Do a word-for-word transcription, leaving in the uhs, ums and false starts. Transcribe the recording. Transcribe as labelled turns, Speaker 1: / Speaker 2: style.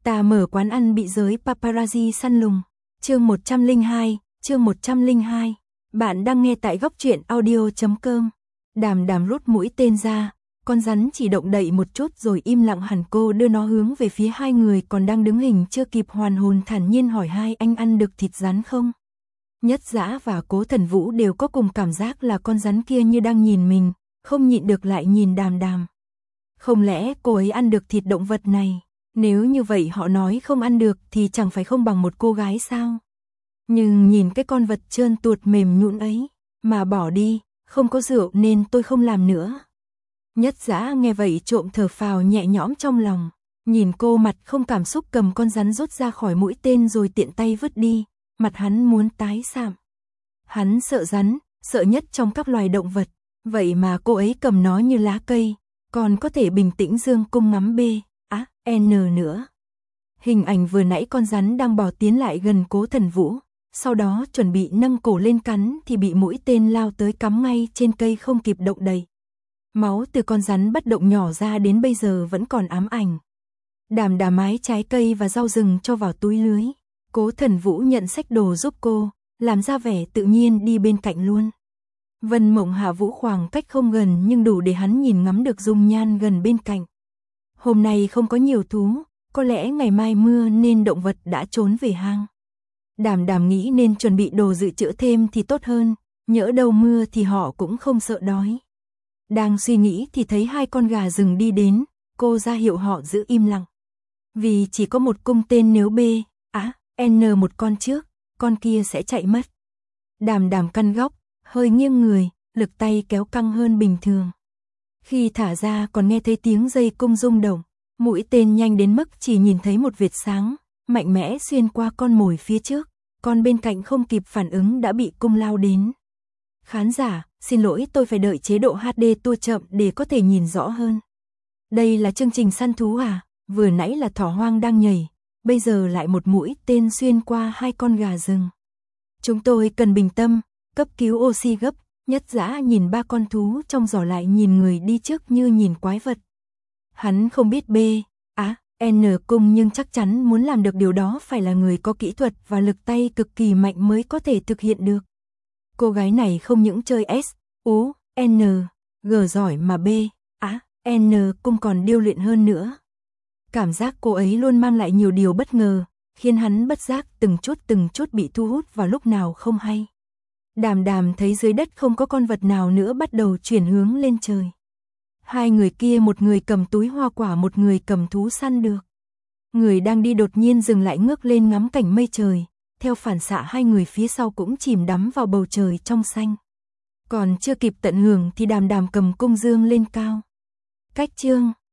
Speaker 1: Ta mở quán ăn bị giới paparazzi săn lùng. Chương một trăm lẻ hai, chương một trăm lẻ hai. Bạn đang nghe tại góc truyện audio chấm com. Đàm Đàm rút mũi tên ra, con rắn chỉ động đậy một chút rồi im lặng hẳn. Cô đưa nó hướng về phía hai người còn đang đứng hình chưa kịp hoàn hồn, thản nhiên hỏi: hai anh ăn được thịt rắn không? Nhất Dã và Cố Thần Vũ đều có cùng cảm giác là con rắn kia như đang nhìn mình, không nhịn được lại nhìn Đàm Đàm. Không lẽ cô ấy ăn được thịt động vật này? Nếu như vậy họ nói không ăn được thì chẳng phải không bằng một cô gái sao? Nhưng nhìn cái con vật trơn tuột mềm nhũn ấy, mà bỏ đi, không có rượu nên tôi không làm nữa. Nhất Dã nghe vậy trộm thở phào nhẹ nhõm trong lòng, nhìn cô mặt không cảm xúc cầm con rắn rút ra khỏi mũi tên rồi tiện tay vứt đi, mặt hắn muốn tái sạm. Hắn sợ rắn, sợ nhất trong các loài động vật, vậy mà cô ấy cầm nó như lá cây, còn có thể bình tĩnh dương cung ngắm bê, á, N nữa. Hình ảnh vừa nãy con rắn đang bò tiến lại gần Cố Thần Vũ, sau đó chuẩn bị nâng cổ lên cắn thì bị mũi tên lao tới cắm ngay trên cây không kịp động đậy. Máu từ con rắn bất động nhỏ ra đến bây giờ vẫn còn ám ảnh. Đàm Đàm mái trái cây và rau rừng cho vào túi lưới. Cố Thần Vũ nhận xách đồ giúp cô, làm ra vẻ tự nhiên đi bên cạnh luôn. Vân Mộng Hạ Vũ khoảng cách không gần nhưng đủ để hắn nhìn ngắm được dung nhan gần bên cạnh. Hôm nay không có nhiều thú, có lẽ ngày mai mưa nên động vật đã trốn về hang. Đàm Đàm nghĩ nên chuẩn bị đồ dự trữ thêm thì tốt hơn, nhỡ đâu mưa thì họ cũng không sợ đói. Đang suy nghĩ thì thấy hai con gà rừng đi đến, cô ra hiệu họ giữ im lặng. Vì chỉ có một cung tên, nếu B, á, N một con trước, con kia sẽ chạy mất. Đàm Đàm căn góc, hơi nghiêng người, lực tay kéo căng hơn bình thường. Khi thả ra còn nghe thấy tiếng dây cung rung động, mũi tên nhanh đến mức chỉ nhìn thấy một vệt sáng, mạnh mẽ xuyên qua con mồi phía trước, con bên cạnh không kịp phản ứng đã bị cung lao đến. Khán giả, xin lỗi, tôi phải đợi chế độ hát đê tua chậm để có thể nhìn rõ hơn. Đây là chương trình săn thú à? Vừa nãy là thỏ hoang đang nhảy, bây giờ lại một mũi tên xuyên qua hai con gà rừng. Chúng tôi cần bình tâm, cấp cứu oxy gấp. Nhất Dã nhìn ba con thú trong giỏ lại nhìn người đi trước như nhìn quái vật. Hắn không biết B, á, N cung nhưng chắc chắn muốn làm được điều đó phải là người có kỹ thuật và lực tay cực kỳ mạnh mới có thể thực hiện được. Cô gái này không những chơi S, U, N, G giỏi mà B, á, N cung còn điêu luyện hơn nữa. Cảm giác cô ấy luôn mang lại nhiều điều bất ngờ, khiến hắn bất giác từng chút từng chút bị thu hút vào lúc nào không hay. Đàm Đàm thấy dưới đất không có con vật nào nữa, bắt đầu chuyển hướng lên trời. Hai người kia, một người cầm túi hoa quả, một người cầm thú săn được. Người đang đi đột nhiên dừng lại ngước lên ngắm cảnh mây trời, theo phản xạ hai người phía sau cũng chìm đắm vào bầu trời trong xanh. Còn chưa kịp tận hưởng thì Đàm Đàm cầm cung dương lên cao. Cách chương